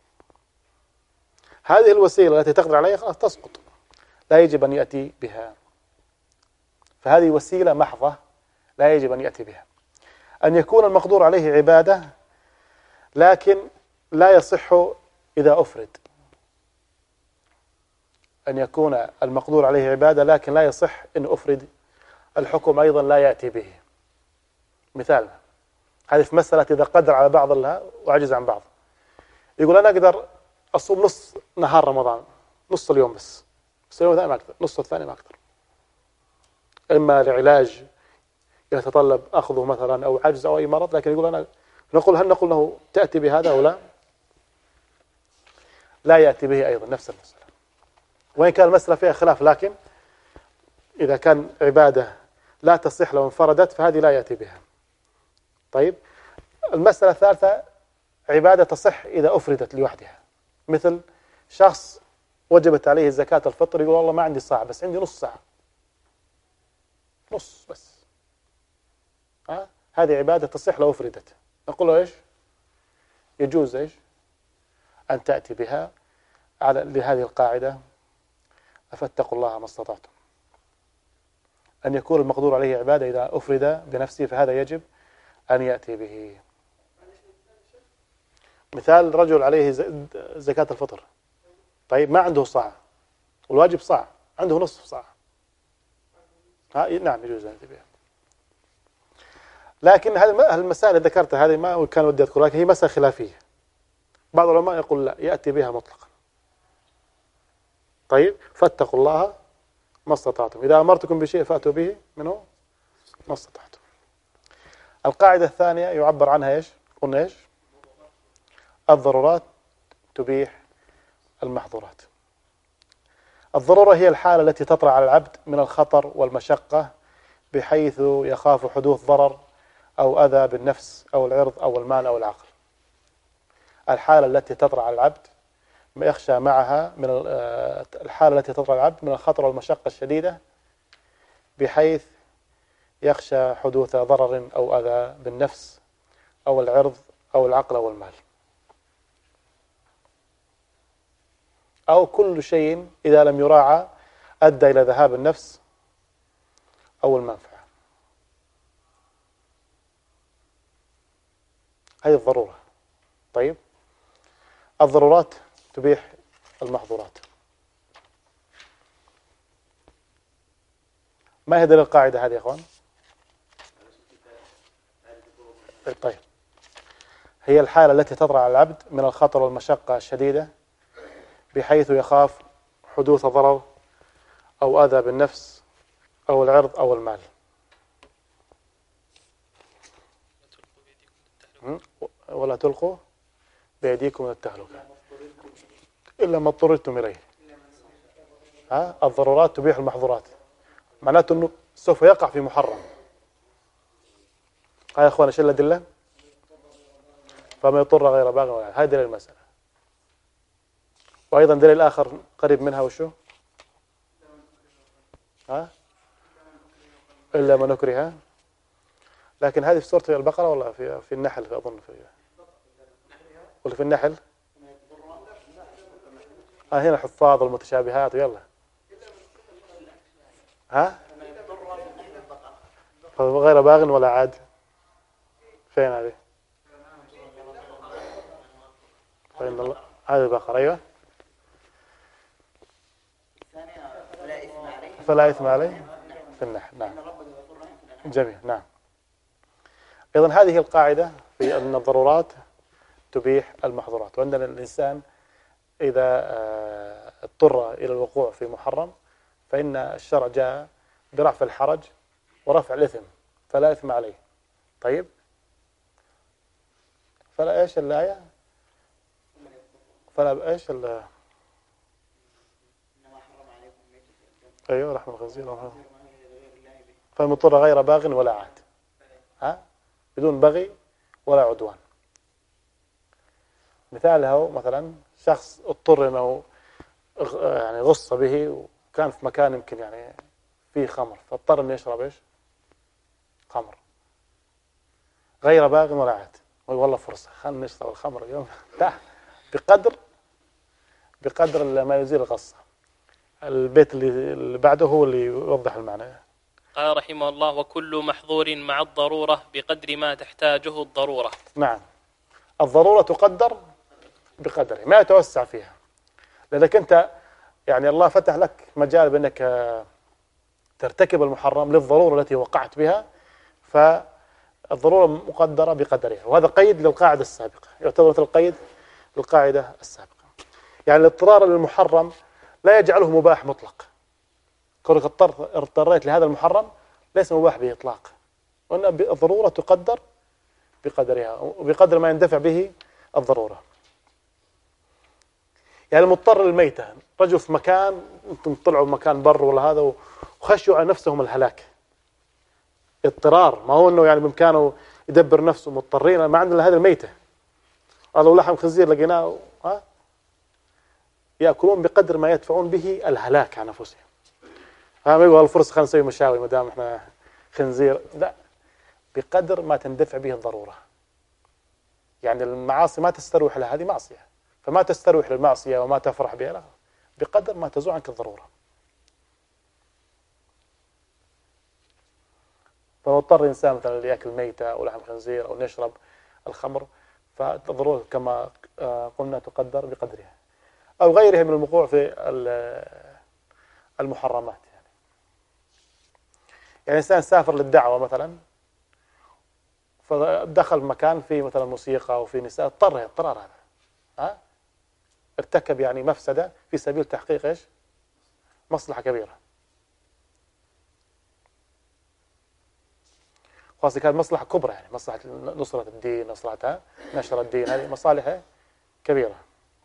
هذه الوسيلة التي تقدر عليها خلاص تسقط، لا يجب أن يأتي بها. فهذه وسيلة محضة لا يجب أن يأتي بها. أن يكون المقدور عليه عبادة، لكن لا يصح إذا أفرد. أن يكون المقدور عليه عبادة لكن لا يصح أن أفرد الحكم أيضا لا يأتي به. مثال، هذه في مسألة إذا قدر على بعض الله وعجز عن بعض. يقول أنا أقدر أصوم نص نهار رمضان، نص اليوم بس اليوم الثاني ما أقدر، نص الثاني ما أقدر، إما لعلاج يتطلب أخذه مثلا أو عجز أو أي مرض. لكن يقول أنا هل نقول له تأتي بهذا أو لا؟ لا يأتي به أيضا، نفس المسألة. وإن كان المسألة فيها خلاف، لكن إذا كان عبادة لا تصح لو انفردت فهذه لا يأتي بها. طيب، المسألة الثالثة عبادة تصح إذا أفردت لوحدها، مثل شخص وجبت عليه زكاة الفطر، يقول والله ما عندي صاع بس عندي نص ساعة، نص بس، هذه عبادة تصح لو أفردت. نقول له إيش؟ يجوز إيش؟ أن تأتي بها لهذه القاعدة: فاتقوا الله ما استطعتم. أن يكون المقدور عليه عبادة إذا أفرد بنفسه فهذا يجب أن يأتي به. مثال، رجل عليه زكاة الفطر، طيب ما عنده صاع والواجب صاع، عنده نصف صاع، نعم يجوز أن يأتي بها. لكن هذه المسائل اللي ذكرتها هذه ما كان ودي أذكرها، لكن هي مسألة خلافية. بعض العلماء يقول لا، يأتي بها مطلقا. طيب، فاتقوا الله ما استطعتم، إذا أمرتكم بشيء فأتوا به منه ما استطعتم. القاعدة الثانية يعبر عنها إيش؟ قلنا إيش؟ الضرورات تبيح المحظورات. الضرورة هي الحالة التي تطرأ على العبد من الخطر والمشقة بحيث يخاف حدوث ضرر أو أذى بالنفس أو العرض أو المال أو العقل. الحالة التي تطرأ على العبد ما يخشى معها من الحالة التي تطرأ على العبد من الخطر والمشقة الشديدة بحيث يخشى حدوث ضرر أو أذى بالنفس أو العرض أو العقل أو المال، أو كل شيء إذا لم يراعى أدى إلى ذهاب النفس أو المنفعة. هذه الضرورة. طيب، الضرورات تبيح المحظورات. ما هي دليل القاعدة هذه يا أخوان؟ طيب، هي الحالة التي تطرأ على العبد من الخطر والمشقة الشديدة بحيث يخاف حدوث ضرر أو أذى بالنفس أو العرض أو المال. ولا تلقوا بأيديكم من التهلكة إلا ما اضطررتم إليه. الضرورات تبيح المحظورات، معناته أنه سوف يقع في محرم. يا أخوان إيش الأدلة؟ فما يضطر غير باغ ولا عاد. هذه دليل المسألة. وأيضا دليل آخر قريب منها وشو؟ إلا من أكره. لكن هذه في سورة البقرة ولا في النحل؟ أظن ولا في النحل؟ هنا الحفاظ والمتشابهات. يلا غير باغ ولا عاد. فين هذه؟ فإن الله هذه البقرة. أيوة، فلا إثم عليه في النحل. نعم، جميل. نعم، أيضا هذه القاعدة في أن الضرورات تبيح المحظورات. وعندنا الإنسان إذا اضطر إلى الوقوع في محرم فإن الشرع جاء برفع الحرج ورفع الإثم، فلا إثم عليه. طيب، فلا إيش الآية؟ فلا إيش أيوة، رحمة الخنزير فمضطر غير باغ ولا عاد، بدون بغي ولا عدوان. مثاله مثلا شخص اضطر انه يعني غص به وكان في مكان يمكن يعني فيه خمر، فاضطر انه يشرب ايش؟ خمر، غير باغ ولا عاد. والله فرصة خلنا نشرب الخمر اليوم. لا، بقدر ما يزيل الغصة. البيت اللي بعده هو اللي يوضح المعنى. قال رحمه الله: وكل محظور مع الضرورة بقدر ما تحتاجه الضرورة. نعم، الضرورة تقدر بقدره، ما يتوسع فيها. لأنك أنت يعني الله فتح لك مجال بأنك ترتكب المحرم للضرورة التي وقعت بها، فالضرورة مقدرة بقدرها، وهذا قيد للقاعدة السابقة، يعتبر مثل القيد للقاعدة السابقة. يعني الاضطرار للمحرم لا يجعله مباح مطلق، كونك اضطريت لهذا المحرم ليس مباح بإطلاق، وأن الضرورة تقدر بقدرها وبقدر ما يندفع به الضرورة. يعني المضطر للميتة، رجل في مكان، انتم طلعوا مكان بر ولا هذا وخشوا على نفسهم الهلاك، اضطرار، ما هو انه يعني بامكانه يدبر نفسه، مضطرين، ما عندنا هذه الميتة، قالوا لحم خنزير لقيناه، يأكلون بقدر ما يدفعون به الهلاك عن أنفسهم. ما يقول الفرصة خلينا نسوي مشاوي ما دام احنا خنزير، لا، بقدر ما تندفع به الضرورة. يعني المعاصي ما تستروح لها، هذه معصية، فما تستروح للمعصية وما تفرح بها، لا، بقدر ما تزول عنك الضرورة. فلو اضطر الإنسان مثلا ليأكل ميتة أو لحم خنزير أو يشرب الخمر، فالضرورة كما قلنا تقدر بقدرها، أو غيرها من الوقوع في المحرمات. يعني إنسان سافر للدعوة مثلا، فدخل مكان فيه مثلا موسيقى أو فيه نساء، اضطرار هذا، ارتكب يعني مفسدة في سبيل تحقيق إيش؟ مصلحة كبيرة. خاصة كانت مصلحة كبرى، يعني مصلحة نصرة الدين، مصلحة نشر الدين، هذه مصالح كبيرة.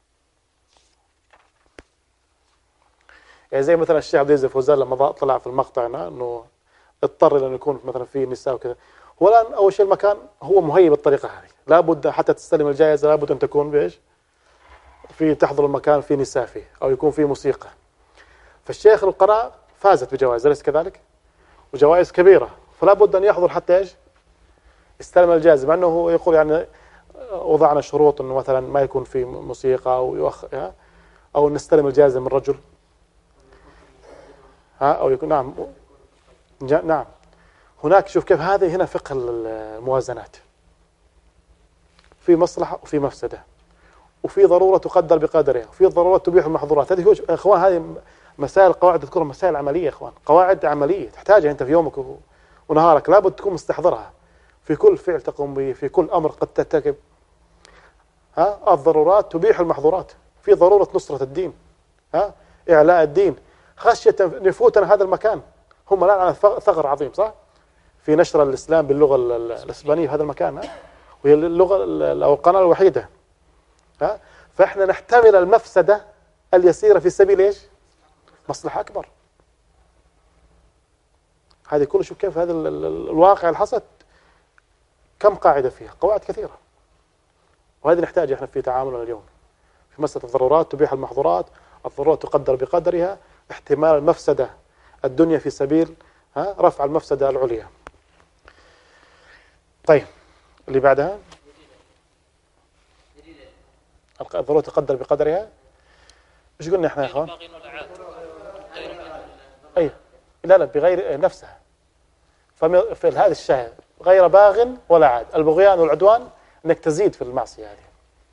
يعني زي مثلا الشيخ عبد العزيز الفوزان لما طلع في المقطع هنا انه اضطر الى انه يكون مثلا في نساء وكذا. هو الان اول شيء المكان هو مهيئ بالطريقه هذه، لابد حتى تستلم الجائزه لابد ان تكون بايش؟ في تحضر المكان في نساء فيه او يكون فيه موسيقى. فالشيخ القناه فازت بجوائز، أليس كذلك؟ وجوائز كبيره، فلا بد ان يحضر حتى ايش؟ يستلم الجائزه، مع انه هو يقول يعني وضعنا شروط انه مثلا ما يكون في موسيقى او نستلم الجائزه من رجل، او يكون نعم. هناك شوف كيف هذه هنا فقه الموازنات، في مصلحة وفي مفسدة، وفي ضرورة تقدر بقدرها، وفي ضرورة تبيح المحظورات. هذه يا اخوان هذه مسائل، قواعد تذكرها، مسائل عملية يا اخوان، قواعد عملية تحتاجها انت في يومك ونهارك، لابد تكون مستحضرها في كل فعل تقوم به، في كل امر قد ترتكب. الضرورات تبيح المحظورات، في ضرورة نصرة الدين، إعلاء الدين، خشية نفوتنا هذا المكان. هم الآن على ثغر عظيم، صح؟ في نشر الإسلام باللغة الإسبانية في هذا المكان، وهي اللغة أو القناة الوحيدة، فإحنا نحتمل المفسدة اليسيرة في سبيل إيش؟ مصلحة أكبر. هذه كله شوف كيف هذا الواقع اللي حصل، كم قاعدة فيها، قواعد كثيرة، وهذه نحتاجها إحنا في تعاملنا اليوم في مسألة الضرورات تبيح المحظورات، الضرورات تقدر بقدرها، احتمال المفسدة الدنيا في سبيل رفع المفسدة العليا. طيب اللي بعدها الضرورة تقدر بقدرها، ايش قلنا احنا يا اخوان؟ اي لا بغير نفسها، في هذا الشيء غير باغ ولا عاد. البغيان والعدوان انك تزيد في المعصية هذه.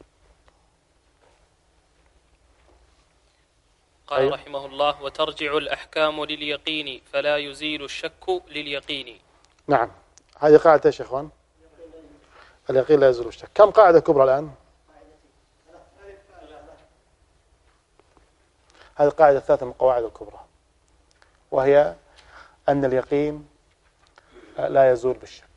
قال رحمه الله: وترجع الأحكام لليقين فلا يزيل الشك لليقين. نعم، هذه قاعدة ايش يا اخوان؟ اليقين لا يزول الشك. كم قاعدة كبرى الآن؟ هذه قاعدة ثلاثة من القواعد الكبرى، وهي أن اليقين لا يزول بالشك.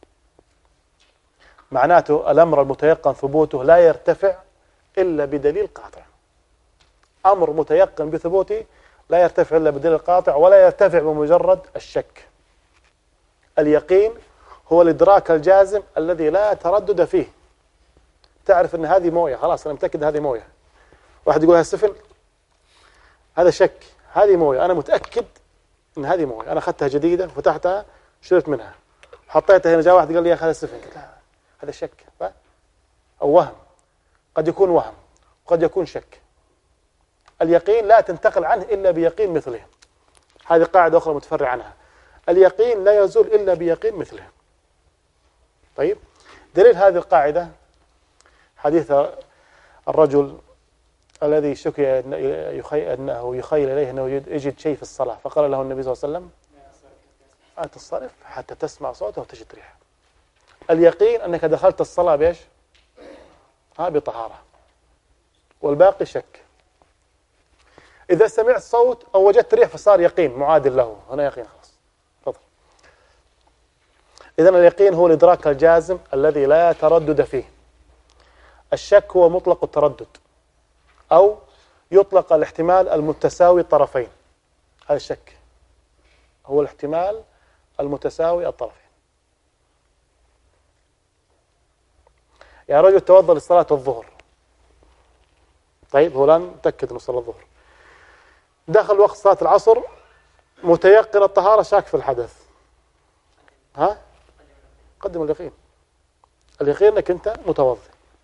معناته الأمر المتيقن ثبوته لا يرتفع إلا بدليل قاطع. أمر متيقن بثبوته لا يرتفع إلا بدليل قاطع، ولا يرتفع بمجرد الشك. اليقين هو الإدراك الجازم الذي لا تردد فيه. تعرف أن هذه موية، خلاص أنا متأكد هذه موية. واحد يقول هذا سفن، هذا شك، هذه موية، أنا متأكد أن هذه موية، أنا أخذتها جديدة فتحتها شربت منها، حطيتها هنا، جاء واحد قال لي يا أخي هذا سفن، قلت لا هذا شك أو وهم، قد يكون وهم وقد يكون شك. اليقين لا تنتقل عنه إلا بيقين مثله. هذه قاعدة أخرى متفرع عنها، اليقين لا يزول إلا بيقين مثله. طيب، دليل هذه القاعدة حديث الرجل الذي شكي أنه يخيل إليه أنه يجد شيء في الصلاة، فقال له النبي صلى الله عليه وسلم لا تنصرف حتى تسمع صوته وتجد ريحه. اليقين أنك دخلت الصلاة بإيش؟ بطهارة، والباقي شك. إذا سمعت صوت أو وجدت ريح فصار يقين معادل له، هنا يقين خلاص. تفضل. إذن اليقين هو الإدراك الجازم الذي لا تردد فيه. الشك هو مطلق التردد، أو يطلق الاحتمال المتساوي الطرفين. هذا الشك هو الاحتمال المتساوي الطرفين. يا رجل توضأ لصلاة الظهر، طيب هو الآن متأكد أنه صلى الظهر، دخل وقت صلاة العصر متيقن الطهارة شاك في الحدث، قدم اليقين. اليقين أنك أنت متوضئ.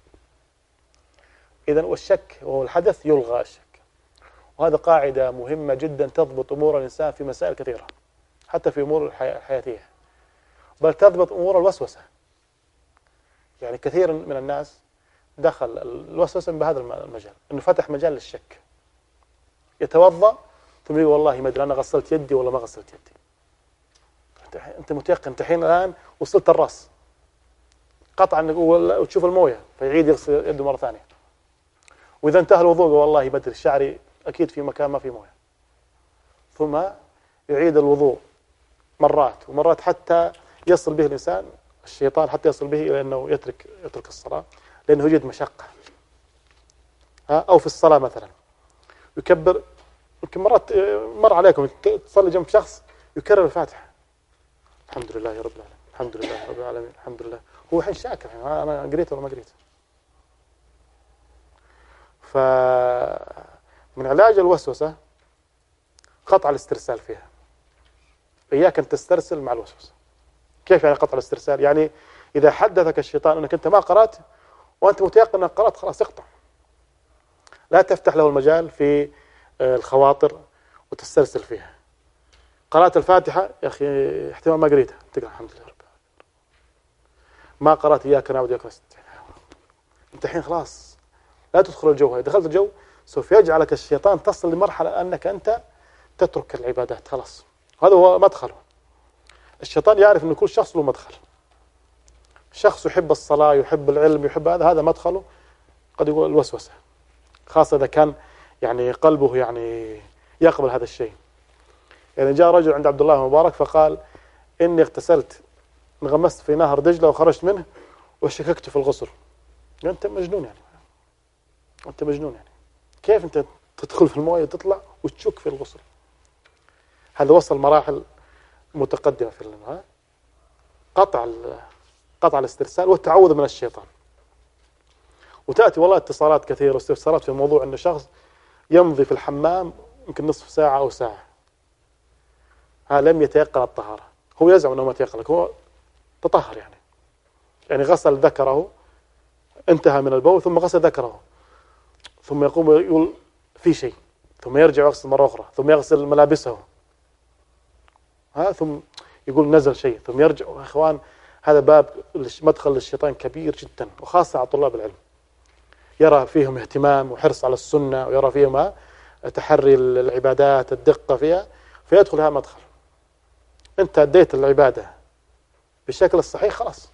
إذن والشك وهو الحدث يلغى الشك. وهذا قاعدة مهمة جدا تضبط أمور الإنسان في مسائل كثيرة، حتى في أمور الحياتية، بل تضبط أمور الوسوسة. يعني كثير من الناس دخل الوسوسة بهذا المجال، أنه فتح مجال للشك. يتوضأ ثم يقول والله ما أدري أنا غسلت يدي ولا ما غسلت يدي. أنت متيقن، أنت حين الآن وصلت الرأس قطعا، وتشوف الموية فيعيد يغسل يده مرة ثانية. وإذا انتهى الوضوء والله بدري شعري أكيد في مكان ما في موية، ثم يعيد الوضوء مرات ومرات حتى يصل به الإنسان الشيطان حتى يصل به إلى أنه يترك الصلاة، لأنه يجد مشقة. أو في الصلاة مثلا يكبر، يمكن مرات مر عليكم تصلي جنب شخص يكرر الفاتحة، الحمد لله رب العالمين، الحمد لله رب العالمين، الحمد لله. هو حين شاكر أنا قريت ولا ما قريت. فمن علاج الوسوسة قطع الاسترسال فيها. إياك أن تسترسل مع الوسوسة. كيف يعني قطع الاسترسال؟ يعني إذا حدثك الشيطان أنك أنت ما قرأت وأنت متيقن أنك قرأت، خلاص اقطع. لا تفتح له المجال في الخواطر وتسترسل فيها. قرأت الفاتحة يا أخي احتمال ما قريتها، تقرأ الحمد لله رب العالمين. ما قرأت إياك نعبد وإياك نستعين، أنت الحين خلاص لا تدخل الجو. دخلت الجو سوف يجعلك الشيطان تصل لمرحلة أنك أنت تترك العبادات خلاص. هذا هو مدخله. الشيطان يعرف أن كل شخص له مدخل. شخص يحب الصلاة، يحب العلم، يحب هذا مدخله قد يقول الوسوسة، خاصة إذا كان يعني قلبه يعني يقبل هذا الشيء. يعني جاء رجل عند عبد الله المبارك فقال إني اغتسلت، انغمست في نهر دجلة وخرجت منه وشككت في الغسل. أنت مجنون يعني، أنت مجنون يعني. كيف أنت تدخل في الموية وتطلع وتشك في الغسل؟ هذا وصل مراحل متقدمة في الماء. قطع الاسترسال والتعوذ من الشيطان. وتأتي والله اتصالات كثيرة واستفسارات في الموضوع أن شخص يمضي في الحمام يمكن نصف ساعة أو ساعة، لم يتيقن الطهارة. هو يزعم أنه ما تيقن، هو تطهر يعني غسل ذكره، انتهى من البول ثم غسل ذكره، ثم يقوم يقول في شيء، ثم يرجع يغسل مرة أخرى، ثم يغسل ملابسه، ثم يقول نزل شيء، ثم يرجع. أخوان هذا باب مدخل للشيطان كبير جدا، وخاصة على طلاب العلم. يرى فيهم اهتمام وحرص على السنة، ويرى فيهم تحري العبادات، الدقة فيها، فيدخل هذا مدخل. أنت أديت العبادة بالشكل الصحيح خلاص،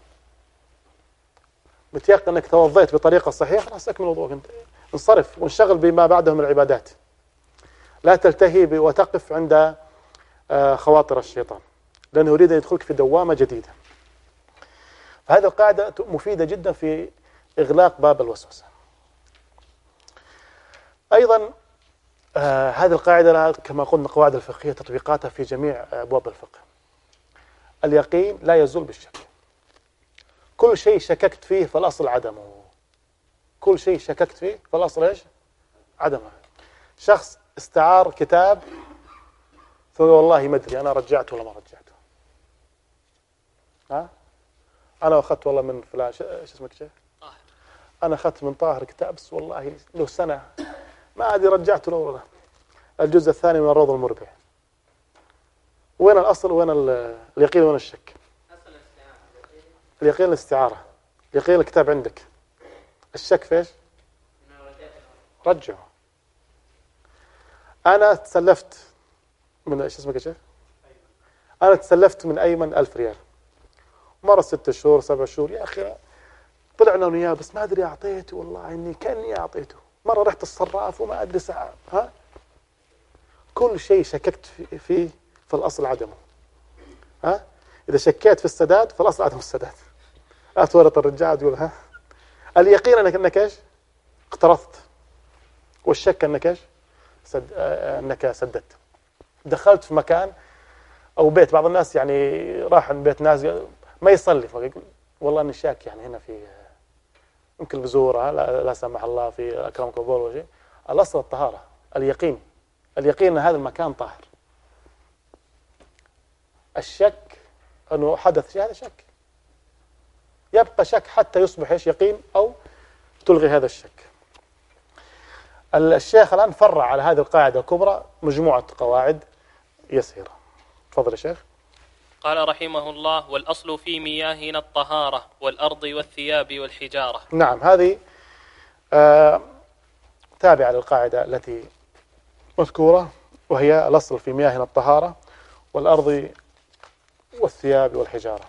بتيقن أنك توضيت بطريقة صحيحة، خلاص أكمل وضوءك، أنت انصرف وانشغل بما بعده من العبادات. لا تلتهي وتقف عند خواطر الشيطان، لأنه يريد أن يدخلك في دوامة جديدة. فهذه القاعدة مفيدة جدا في إغلاق باب الوسوسة. أيضا هذه القاعدة لها كما قلنا قواعد الفقهية تطبيقاتها في جميع أبواب الفقه. اليقين لا يزول بالشك. كل شيء شككت فيه فالأصل عدمه. كل شيء شككت فيه فالأصل إيش؟ عدمه. شخص استعار كتاب ثم والله ما أدري أنا رجعته ولا ما رجعته. أنا أخذت والله من فلان شو اسمك شيخ؟ أنا أخذت من طاهر كتاب بس والله له سنة ما أدري رجعته ولا لا. الجزء الثاني من الروض المربع. وين الأصل وين اليقين وين الشك؟ اليقين الاستعارة. اليقين الكتاب عندك. الشك فيش؟ رجعه. أنا تسلفت من إيش اسمك يا شيخ؟ أنا تسلفت من أيمن 1000 ريال، مرة 6 شهور 7 شهور، يا أخي طلعنا وياه بس ما أدري أعطيته، والله إني كأني أعطيته. مرة رحت الصراف وما أدري ساعة، كل شيء شككت فيه في الأصل عدمه. إذا شكيت في السداد فالأصل عدم السداد. لا تورط الرجال تقول اليقين أنك إيش؟ اقترضت، والشك أنك إيش؟ أنك سددت. دخلت في مكان أو بيت، بعض الناس يعني راح عند بيت ناس ما يصلي، فيقول والله إني شاك يعني هنا في يمكن بزورة لا سمح الله في أكرمكم الله ولا شيء. الأصل الطهارة، اليقين أن هذا المكان طاهر. الشك أنه حدث شيء، هذا شك، يبقى شك حتى يصبح إيش؟ يقين، أو تلغي هذا الشك. الشيخ الآن فرع على هذه القاعدة الكبرى مجموعة قواعد يسيرة. تفضل يا شيخ. قال رحمه الله: والأصل في مياهنا الطهارة والأرض والثياب والحجارة. نعم، هذه تابعة للقاعدة التي مذكورة، وهي الأصل في مياهنا الطهارة والأرض والثياب والحجارة.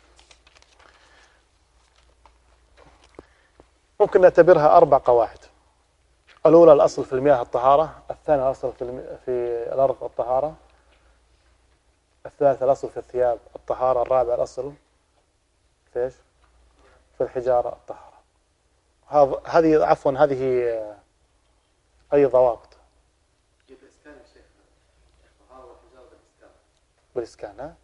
ممكن نعتبرها 4 قواعد. الأولى الأصل في المياه الطهارة، الثانية الأصل في الأرض الطهارة، الثالث الأصل في الثياب الطهارة، الرابع الأصل في إيش؟ في الحجارة الطهارة. هذه أي ضوابط؟ بالإسكان.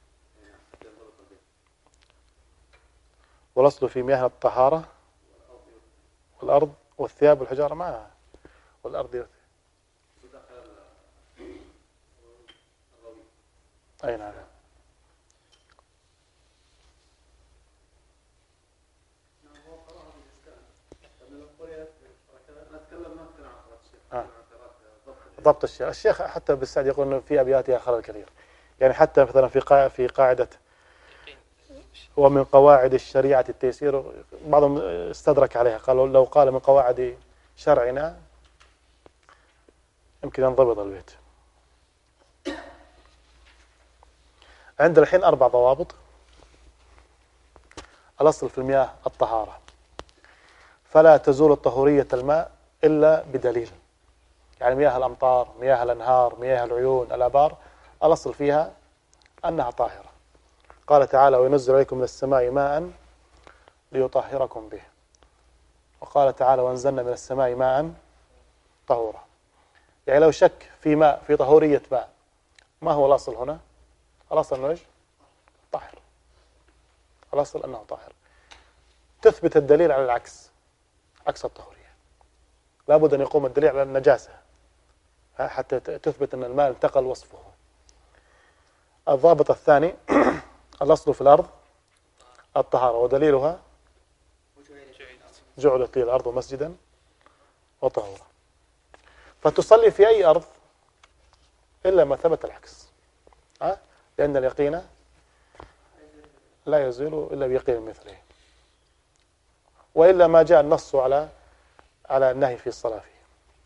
والأصل في مياه الطهارة والأرض والثياب والحجارة معها، والأرض أي نعم. ضبط الشيخ حتى بالسعد يقول إنه في أبياتها خلل كثير، يعني حتى مثلا في قاعدة ومن قواعد الشريعة التيسير، بعضهم استدرك عليها، قالوا لو قال من قواعد شرعنا يمكن ينضبط البيت. عندنا الحين 4 ضوابط. الأصل في المياه الطهارة، فلا تزول طهورية الماء إلا بدليل. يعني مياه الأمطار، مياه الأنهار، مياه العيون، الآبار، الأصل فيها أنها طاهرة. قال تعالى: وينزل عليكم من السماء ماء ليطهركم به. وقال تعالى: وأنزلنا من السماء ماء طهورا. يعني لو شك في ماء، في طهورية ماء، ما هو الأصل هنا؟ الأصل أنه إيش؟ طاهر. الأصل أنه طاهر. تثبت الدليل على العكس، عكس الطهورية. لابد أن يقوم الدليل على النجاسة حتى تثبت أن الماء انتقل وصفه. الضابط الثاني الأصل في الأرض الطهارة، ودليلها جعلت لي الأرض مسجدا وطهورا. فتصلي في أي أرض إلا ما ثبت العكس، لأن اليقين لا يزول إلا بيقين مثله، وإلا ما جاء النص على النهي في الصلاة فيه.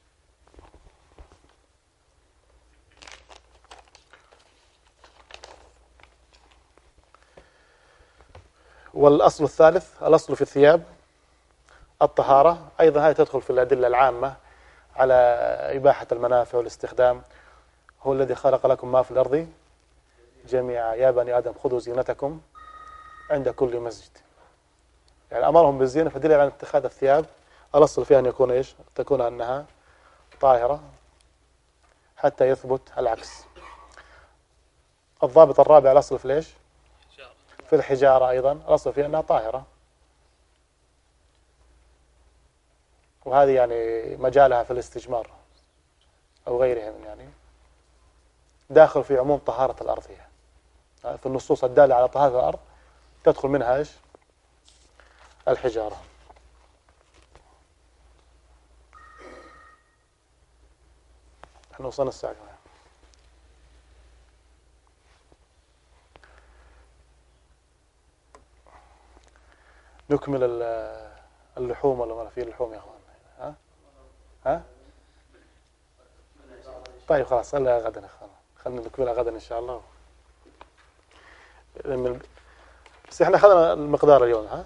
والأصل الثالث الأصل في الثياب الطهارة، أيضا هذه تدخل في الأدلة العامة على إباحة المنافع والاستخدام. هو الذي خلق لكم ما في الأرض جميعا يا بني آدم خذوا زينتكم عند كل مسجد. يعني أمرهم بالزينة، فدل على اتخاذ الثياب الأصل فيها أن يكون إيش؟ تكون أنها طاهرة حتى يثبت العكس. الضابط الرابع الأصل في ليش؟ في الحجارة أيضا الأصل فيها أنها طاهرة، وهذه يعني مجالها في الاستجمار أو غيرها يعني داخل في عموم طهارة الأرض. في النصوص الدالة على طهارة الأرض تدخل منها إيش؟ الحجارة. احنا وصلنا الساعة كمان. نكمل اللحوم ولا ما في لحوم يا اخوان؟ ها طيب خلاص خليها غدا، خلينا نكملها غدا إن شاء الله. بس احنا أخذنا المقدار اليوم. ها،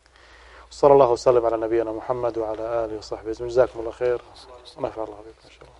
صلى الله وسلم على نبينا محمد وعلى آله وصحبه. جزاكم الله خير ونفع الله بكم إن شاء الله.